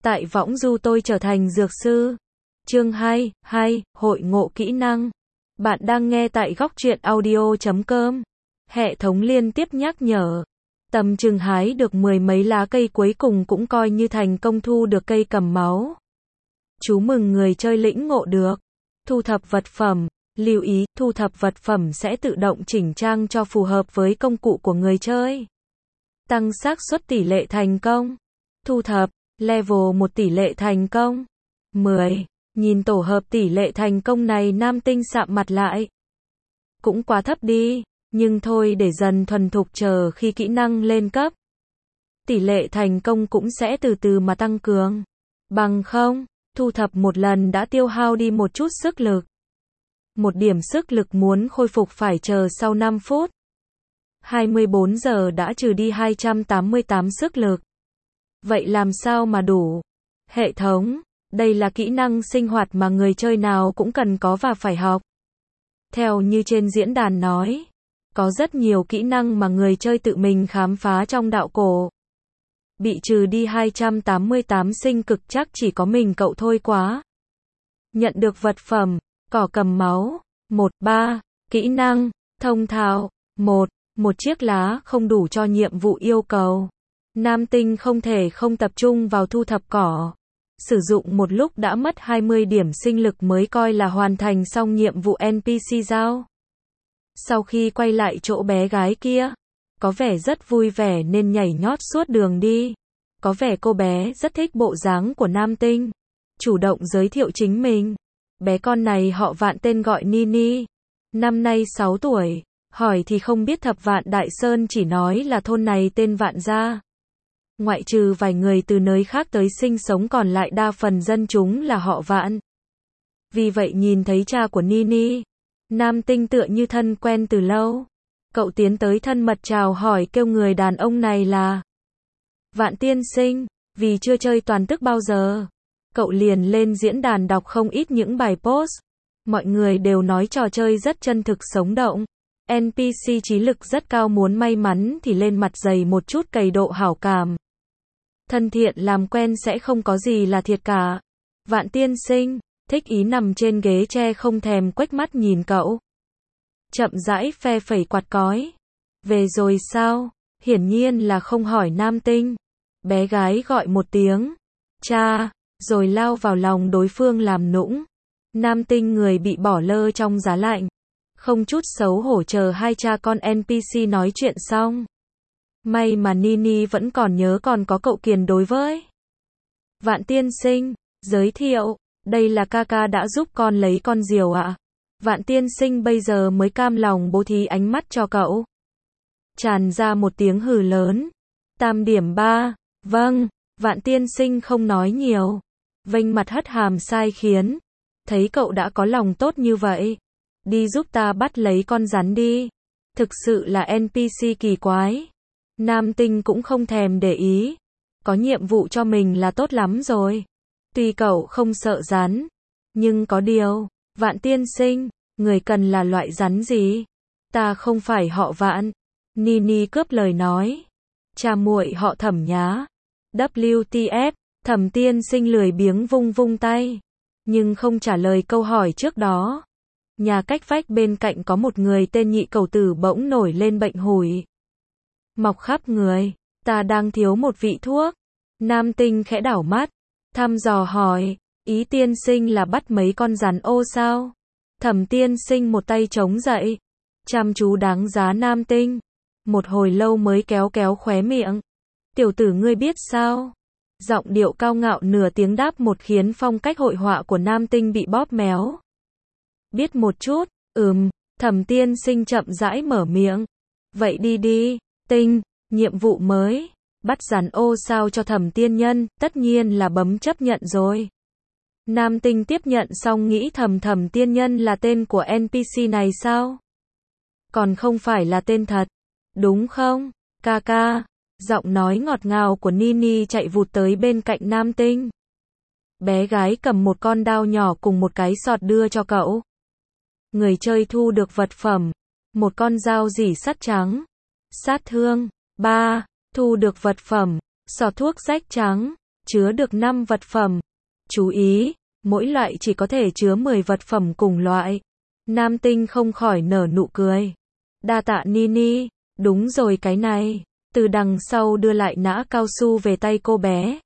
Tại võng du tôi trở thành dược sư. Chương 2, hội ngộ kỹ năng. Bạn đang nghe tại góc truyện audio.com. Hệ thống liên tiếp nhắc nhở. Tầm chừng hái được 10 mấy lá cây cuối cùng cũng coi như thành công thu được cây cầm máu. Chú mừng người chơi lĩnh ngộ được. Thu thập vật phẩm. Lưu ý, thu thập vật phẩm sẽ tự động chỉnh trang cho phù hợp với công cụ của người chơi. Tăng xác suất tỷ lệ thành công. Thu thập, level 1 tỷ lệ thành công. 10. Nhìn tổ hợp tỷ lệ thành công này, Nam Tinh sạm mặt lại. Cũng quá thấp đi, nhưng thôi để dần thuần thục, chờ khi kỹ năng lên cấp. Tỷ lệ thành công cũng sẽ từ từ mà tăng cường. Bằng không, thu thập một lần đã tiêu hao đi một chút sức lực. Một điểm sức lực muốn khôi phục phải chờ sau 5 phút. 24 giờ đã trừ đi 288 sức lực. Vậy làm sao mà đủ? Hệ thống, đây là kỹ năng sinh hoạt mà người chơi nào cũng cần có và phải học. Theo như trên diễn đàn nói, có rất nhiều kỹ năng mà người chơi tự mình khám phá trong đạo cổ. Bị trừ đi 288 sinh cực chắc chỉ có mình cậu thôi quá. Nhận được vật phẩm, cỏ cầm máu. 1-3, kỹ năng, thông thạo. 1 chiếc lá không đủ cho nhiệm vụ yêu cầu. Nam Tinh không thể không tập trung vào thu thập cỏ. Sử dụng một lúc đã mất 20 điểm sinh lực mới coi là hoàn thành xong nhiệm vụ NPC giao. Sau khi quay lại chỗ bé gái kia, có vẻ rất vui vẻ nên nhảy nhót suốt đường đi. Có vẻ cô bé rất thích bộ dáng của Nam Tinh. Chủ động giới thiệu chính mình. Bé con này họ Vạn, tên gọi Nini. Năm nay 6 tuổi. Hỏi thì không biết Thập Vạn Đại Sơn, chỉ nói là thôn này tên Vạn gia. Ngoại trừ vài người từ nơi khác tới sinh sống, còn lại đa phần dân chúng là họ Vạn. Vì vậy nhìn thấy cha của Nini, Nam Tinh tựa như thân quen từ lâu. Cậu tiến tới thân mật chào hỏi, kêu người đàn ông này là Vạn tiên sinh. Vì chưa chơi toàn tức bao giờ, cậu liền lên diễn đàn đọc không ít những bài post. Mọi người đều nói trò chơi rất chân thực sống động. NPC trí lực rất cao, muốn may mắn thì lên mặt dày một chút cày độ hảo cảm. Thân thiện làm quen sẽ không có gì là thiệt cả. Vạn tiên sinh, thích ý nằm trên ghế tre không thèm quếch mắt nhìn cậu. Chậm rãi phe phẩy quạt cói. Về rồi sao? Hiển nhiên là không hỏi Nam Tinh. Bé gái gọi một tiếng cha, rồi lao vào lòng đối phương làm nũng. Nam Tinh người bị bỏ lơ trong giá lạnh. Không chút xấu hổ chờ hai cha con NPC nói chuyện xong. May mà Nini vẫn còn nhớ còn có cậu Kiền đối với. Vạn tiên sinh, giới thiệu, đây là ca đã giúp con lấy con diều ạ. Vạn tiên sinh bây giờ mới cam lòng bố thí ánh mắt cho cậu. Tràn ra một tiếng hừ lớn. Tam điểm 3, vâng. Vạn tiên sinh không nói nhiều. Vênh mặt hất hàm sai khiến. Thấy cậu đã có lòng tốt như vậy, đi giúp ta bắt lấy con rắn đi. Thực sự là NPC kỳ quái. Nam Tinh cũng không thèm để ý. Có nhiệm vụ cho mình là tốt lắm rồi. Tuy cậu không sợ rắn, nhưng có điều, Vạn tiên sinh, người cần là loại rắn gì? Ta không phải họ Vạn. Nini cướp lời nói. Cha muội họ Thẩm nhá. WTF, Thẩm tiên sinh lười biếng vung vung tay, nhưng không trả lời câu hỏi trước đó. Nhà cách vách bên cạnh có một người tên Nhị Cầu Tử bỗng nổi lên bệnh hủi. Mọc khắp người, ta đang thiếu một vị thuốc. Nam Tinh khẽ đảo mắt, thăm dò hỏi, ý tiên sinh là bắt mấy con rắn ô sao? Thẩm tiên sinh một tay chống dậy, chăm chú đáng giá Nam Tinh. Một hồi lâu mới kéo khóe miệng. Tiểu tử ngươi biết sao? Giọng điệu cao ngạo nửa tiếng đáp một khiến phong cách hội họa của Nam Tinh bị bóp méo. Biết một chút, Thẩm tiên sinh chậm rãi mở miệng. Vậy đi, Tinh, nhiệm vụ mới, bắt rắn ô sao cho Thẩm tiên nhân, tất nhiên là bấm chấp nhận rồi. Nam Tinh tiếp nhận xong nghĩ Thẩm tiên nhân là tên của NPC này sao? Còn không phải là tên thật, đúng không? Ca. Giọng nói ngọt ngào của Nini chạy vụt tới bên cạnh Nam Tinh. Bé gái cầm một con dao nhỏ cùng một cái sọt đưa cho cậu. Người chơi thu được vật phẩm. Một con dao rỉ sắt trắng. Sát thương. 3. Thu được vật phẩm. Sọt thuốc rách trắng. chứa được 5 vật phẩm. Chú ý, mỗi loại chỉ có thể chứa 10 vật phẩm cùng loại. Nam Tinh không khỏi nở nụ cười. Đa tạ Nini, đúng rồi cái này. Từ đằng sau đưa lại nã cao su về tay cô bé.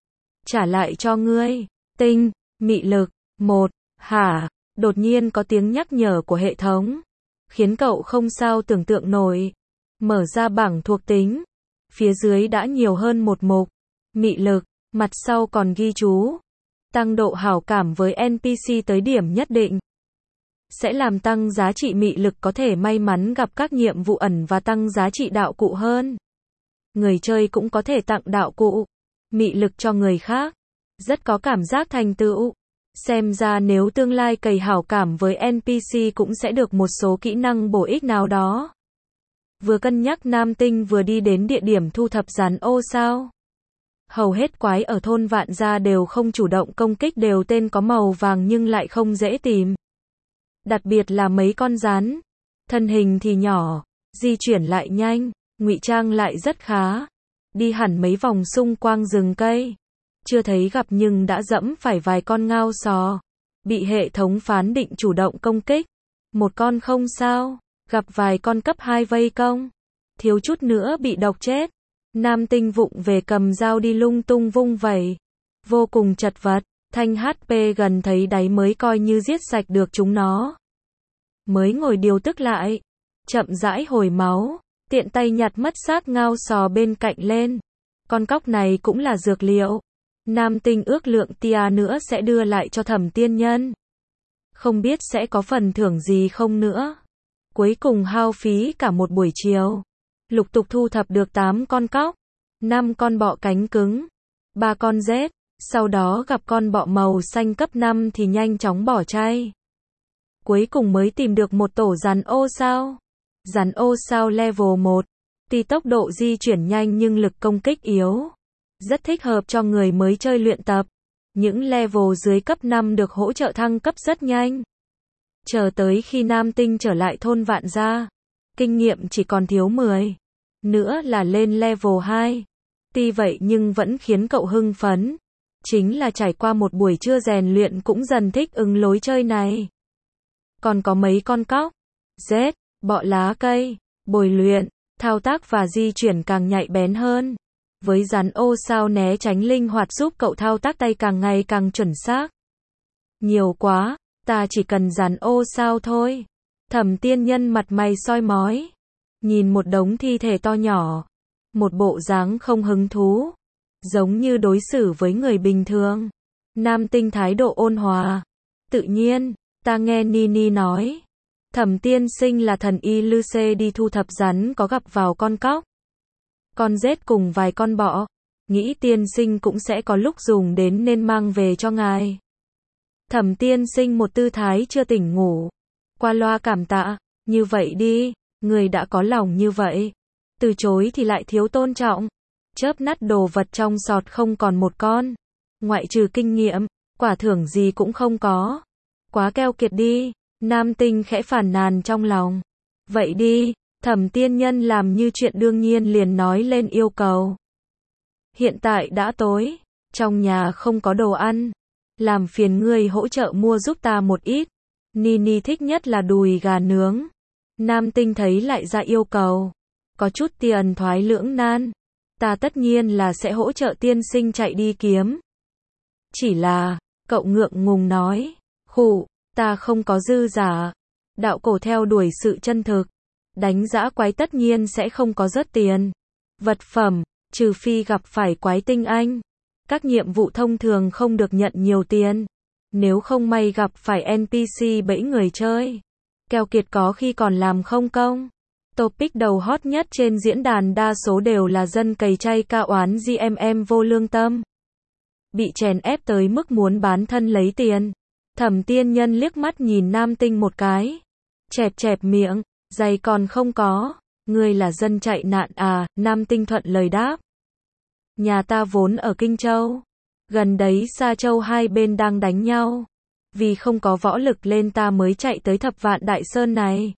Trả lại cho ngươi. Tinh, mị lực, 1, hả? Đột nhiên có tiếng nhắc nhở của hệ thống. Khiến cậu không sao tưởng tượng nổi. Mở ra bảng thuộc tính. Phía dưới đã nhiều hơn một mục. Mị lực, mặt sau còn ghi chú. Tăng độ hảo cảm với NPC tới điểm nhất định. Sẽ làm tăng giá trị mị lực, có thể may mắn gặp các nhiệm vụ ẩn và tăng giá trị đạo cụ hơn. Người chơi cũng có thể tặng đạo cụ, mị lực cho người khác. Rất có cảm giác thành tựu. Xem ra nếu tương lai cày hảo cảm với NPC cũng sẽ được một số kỹ năng bổ ích nào đó. Vừa cân nhắc Nam Tinh vừa đi đến địa điểm thu thập rắn ô sao. Hầu hết quái ở thôn Vạn Gia đều không chủ động công kích, đều tên có màu vàng nhưng lại không dễ tìm. Đặc biệt là mấy con rắn. Thân hình thì nhỏ, di chuyển lại nhanh, ngụy trang lại rất khá. Đi hẳn mấy vòng xung quanh rừng cây. Chưa thấy gặp nhưng đã dẫm phải vài con ngao sò. Bị hệ thống phán định chủ động công kích. Một con không sao, gặp vài con cấp 2 vây công. Thiếu chút nữa bị độc chết. Nam Tinh vụng về cầm dao đi lung tung vung vẩy. Vô cùng chật vật, thanh HP gần thấy đáy mới coi như giết sạch được chúng nó. Mới ngồi điều tức lại. Chậm rãi hồi máu, tiện tay nhặt mất xác ngao sò bên cạnh lên. Con cóc này cũng là dược liệu. Nam Tinh ước lượng tia nữa sẽ đưa lại cho Thẩm Tiên Nhân. Không biết sẽ có phần thưởng gì không nữa. Cuối cùng hao phí cả một buổi chiều. Lục tục thu thập được 8 con cóc, 5 con bọ cánh cứng, 3 con rết, sau đó gặp con bọ màu xanh cấp 5 thì nhanh chóng bỏ chay. Cuối cùng mới tìm được một tổ rắn ô sao. Rắn ô sao level 1, tuy tốc độ di chuyển nhanh nhưng lực công kích yếu. Rất thích hợp cho người mới chơi luyện tập. Những level dưới cấp 5 được hỗ trợ thăng cấp rất nhanh. Chờ tới khi Nam Tinh trở lại thôn Vạn Gia. Kinh nghiệm chỉ còn thiếu 10. Nữa là lên level 2. Tuy vậy nhưng vẫn khiến cậu hưng phấn. Chính là trải qua một buổi trưa rèn luyện cũng dần thích ứng lối chơi này. Còn có mấy con cóc, rết, bọ lá cây, bồi luyện, thao tác và di chuyển càng nhạy bén hơn. Với rắn ô sao né tránh linh hoạt giúp cậu thao tác tay càng ngày càng chuẩn xác. Nhiều quá, ta chỉ cần rắn ô sao thôi. Thẩm Tiên Nhân mặt mày soi mói. Nhìn một đống thi thể to nhỏ. Một bộ dáng không hứng thú. Giống như đối xử với người bình thường. Nam Tinh thái độ ôn hòa. Tự nhiên, ta nghe Nini nói. Thẩm tiên sinh là thần y Lư Xê đi thu thập rắn có gặp vào con cóc. Con rết cùng vài con bọ. Nghĩ tiên sinh cũng sẽ có lúc dùng đến nên mang về cho ngài. Thẩm tiên sinh một tư thái chưa tỉnh ngủ. Qua loa cảm tạ, như vậy đi, người đã có lòng như vậy. Từ chối thì lại thiếu tôn trọng. Chớp nắt đồ vật trong sọt không còn một con. Ngoại trừ kinh nghiệm, quả thưởng gì cũng không có. Quá keo kiệt đi, Nam Tinh khẽ phàn nàn trong lòng. Vậy đi, Thẩm tiên nhân làm như chuyện đương nhiên liền nói lên yêu cầu. Hiện tại đã tối, trong nhà không có đồ ăn. Làm phiền ngươi hỗ trợ mua giúp ta một ít. Nini thích nhất là đùi gà nướng. Nam Tinh thấy lại ra yêu cầu. Có chút tiền thoái lưỡng nan. Ta tất nhiên là sẽ hỗ trợ tiên sinh chạy đi kiếm. Chỉ là, cậu ngượng ngùng nói. Khụ, ta không có dư giả. Đạo cổ theo đuổi sự chân thực. Đánh dã quái tất nhiên sẽ không có rớt tiền. Vật phẩm, trừ phi gặp phải quái tinh anh. Các nhiệm vụ thông thường không được nhận nhiều tiền. Nếu không may gặp phải NPC bẫy người chơi. Keo kiệt có khi còn làm không công. Topic đầu hot nhất trên diễn đàn đa số đều là dân cày chay ca oán GMM vô lương tâm. Bị chèn ép tới mức muốn bán thân lấy tiền. Thẩm tiên nhân liếc mắt nhìn Nam Tinh một cái. Chẹp chẹp miệng, giày còn không có. Ngươi là dân chạy nạn à, Nam Tinh thuận lời đáp. Nhà ta vốn ở Kinh Châu. Gần đấy Sa Châu hai bên đang đánh nhau. Vì không có võ lực lên ta mới chạy tới Thập Vạn Đại Sơn này.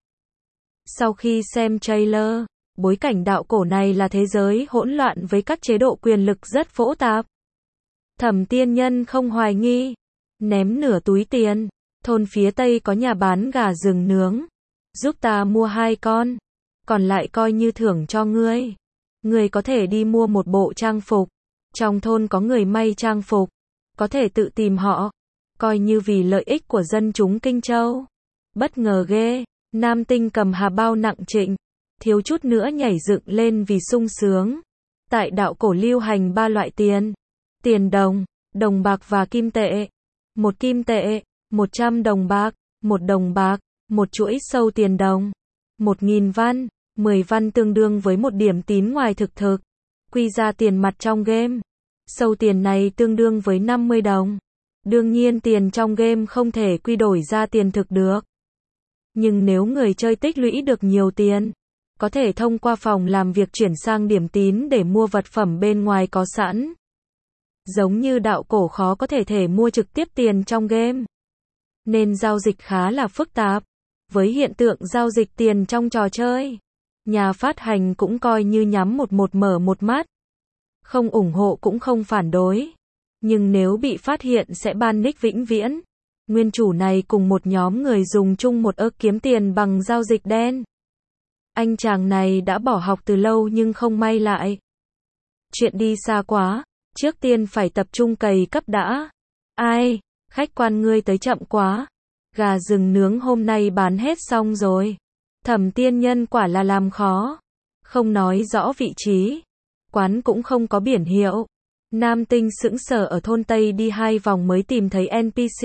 Sau khi xem trailer, bối cảnh đạo cổ này là thế giới hỗn loạn với các chế độ quyền lực rất phức tạp. Thẩm Tiên Nhân không hoài nghi, ném nửa túi tiền. Thôn phía Tây có nhà bán gà rừng nướng, giúp ta mua 2 con, còn lại coi như thưởng cho ngươi. Ngươi có thể đi mua một bộ trang phục, trong thôn có người may trang phục, có thể tự tìm họ, coi như vì lợi ích của dân chúng Kinh Châu. Bất ngờ ghê, Nam Tinh cầm hà bao nặng trịch, thiếu chút nữa nhảy dựng lên vì sung sướng. Tại đạo cổ lưu hành 3 loại tiền: tiền đồng, đồng bạc và kim tệ. 1 kim tệ, 100 đồng bạc, 1 đồng bạc, một chuỗi sâu tiền đồng. 1.000 văn, 10 văn tương đương với 1 điểm tín ngoài thực thực. Quy ra tiền mặt trong game. Sâu tiền này tương đương với 50 đồng. Đương nhiên tiền trong game không thể quy đổi ra tiền thực được. Nhưng nếu người chơi tích lũy được nhiều tiền, có thể thông qua phòng làm việc chuyển sang điểm tín để mua vật phẩm bên ngoài có sẵn. Giống như đạo cổ khó có thể mua trực tiếp tiền trong game, nên giao dịch khá là phức tạp. Với hiện tượng giao dịch tiền trong trò chơi, nhà phát hành cũng coi như nhắm một mở một mắt. Không ủng hộ cũng không phản đối. Nhưng nếu bị phát hiện sẽ ban nick vĩnh viễn. Nguyên chủ này cùng một nhóm người dùng chung một kiếm tiền bằng giao dịch đen. Anh chàng này đã bỏ học từ lâu nhưng không may lại. Chuyện đi xa quá, trước tiên phải tập trung cày cấp đã. Ai, khách quan ngươi tới chậm quá. Gà rừng nướng hôm nay bán hết xong rồi. Thẩm Tiên Nhân quả là làm khó. Không nói rõ vị trí. Quán cũng không có biển hiệu. Nam Tinh sững sờ ở thôn Tây đi 2 vòng mới tìm thấy NPC.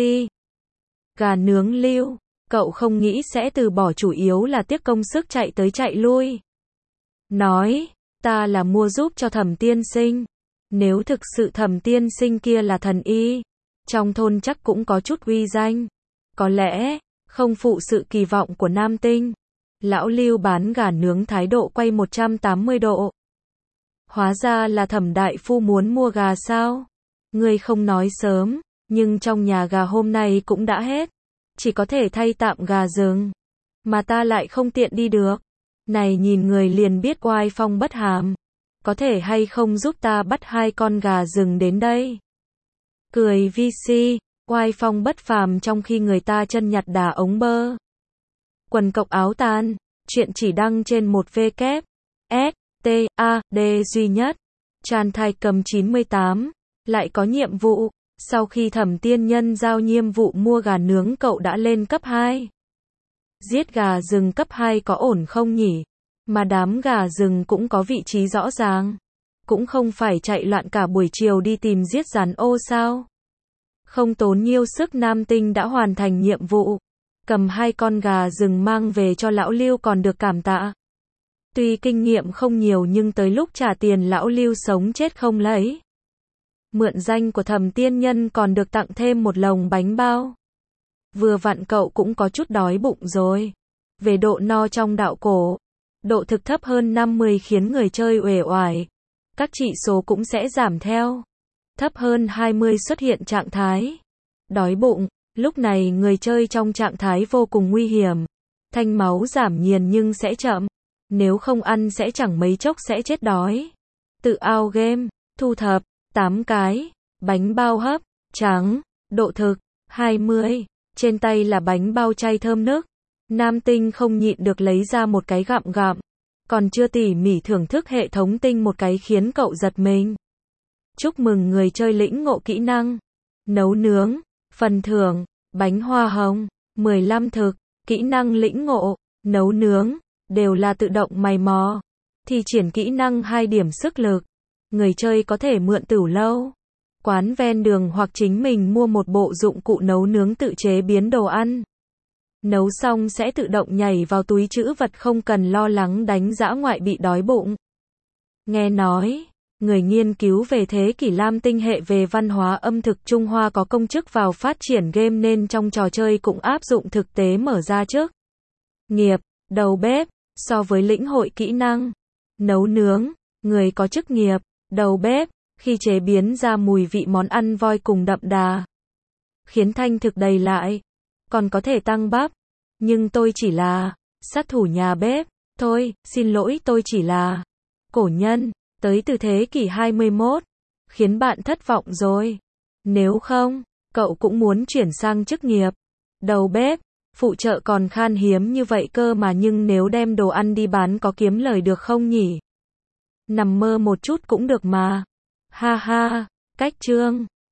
Gà nướng lưu, cậu không nghĩ sẽ từ bỏ, chủ yếu là tiếc công sức chạy tới chạy lui. Nói, ta là mua giúp cho Thẩm tiên sinh. Nếu thực sự Thẩm tiên sinh kia là thần y, trong thôn chắc cũng có chút uy danh. Có lẽ, không phụ sự kỳ vọng của Nam Tinh. Lão Lưu bán gà nướng thái độ quay 180 độ. Hóa ra là Thẩm đại phu muốn mua gà sao? Ngươi không nói sớm, nhưng trong nhà gà hôm nay cũng đã hết. Chỉ có thể thay tạm gà rừng. Mà ta lại không tiện đi được. Này nhìn người liền biết oai phong bất hàm. Có thể hay không giúp ta bắt 2 con gà rừng đến đây? Cười VC, oai phong bất phàm trong khi người ta chân nhặt đà ống bơ. Quần cộc áo tan, chuyện chỉ đăng trên một W, S, T, A, D duy nhất. Tràn thai cầm 98, lại có nhiệm vụ. Sau khi Thẩm Tiên Nhân giao nhiệm vụ mua gà nướng cậu đã lên cấp 2. Giết gà rừng cấp 2 có ổn không nhỉ? Mà đám gà rừng cũng có vị trí rõ ràng. Cũng không phải chạy loạn cả buổi chiều đi tìm giết rắn ô sao? Không tốn nhiêu sức Nam Tinh đã hoàn thành nhiệm vụ. Cầm 2 con gà rừng mang về cho lão Lưu còn được cảm tạ. Tuy kinh nghiệm không nhiều nhưng tới lúc trả tiền lão Lưu sống chết không lấy. Mượn danh của Thẩm Tiên Nhân còn được tặng thêm một lồng bánh bao. Vừa vặn cậu cũng có chút đói bụng rồi. Về độ no trong đạo cổ, độ thực thấp hơn 50 khiến người chơi uể oải. Các chỉ số cũng sẽ giảm theo. Thấp hơn 20 xuất hiện trạng thái đói bụng. Lúc này người chơi trong trạng thái vô cùng nguy hiểm. Thanh máu giảm nhiền nhưng sẽ chậm. Nếu không ăn sẽ chẳng mấy chốc sẽ chết đói. Tự ao game, thu thập 8 cái, bánh bao hấp, trắng, độ thực, 20, trên tay là bánh bao chay thơm nức. Nam Tinh không nhịn được lấy ra một cái gặm gặm, còn chưa tỉ mỉ thưởng thức hệ thống tinh một cái khiến cậu giật mình. Chúc mừng người chơi lĩnh ngộ kỹ năng, nấu nướng, phần thưởng, bánh hoa hồng, 15 thực, kỹ năng lĩnh ngộ, nấu nướng, đều là tự động mày mò. Thi triển kỹ năng 2 điểm sức lực. Người chơi có thể mượn tửu lâu, quán ven đường hoặc chính mình mua một bộ dụng cụ nấu nướng tự chế biến đồ ăn. Nấu xong sẽ tự động nhảy vào túi trữ vật không cần lo lắng đánh dã ngoại bị đói bụng. Nghe nói, người nghiên cứu về thế kỷ Lam Tinh hệ về văn hóa âm thực Trung Hoa có công chức vào phát triển game nên trong trò chơi cũng áp dụng thực tế mở ra trước. Nghiệp, đầu bếp, so với lĩnh hội kỹ năng, nấu nướng, người có chức nghiệp, đầu bếp, khi chế biến ra mùi vị món ăn voi cùng đậm đà, khiến thanh thực đầy lại, còn có thể tăng bắp. Nhưng tôi chỉ là sát thủ nhà bếp, thôi, xin lỗi tôi chỉ là cổ nhân, tới từ thế kỷ 21, khiến bạn thất vọng rồi. Nếu không, cậu cũng muốn chuyển sang chức nghiệp đầu bếp, phụ trợ còn khan hiếm như vậy cơ mà, nhưng nếu đem đồ ăn đi bán có kiếm lời được không nhỉ? Nằm mơ một chút cũng được mà. Ha ha, cách Trương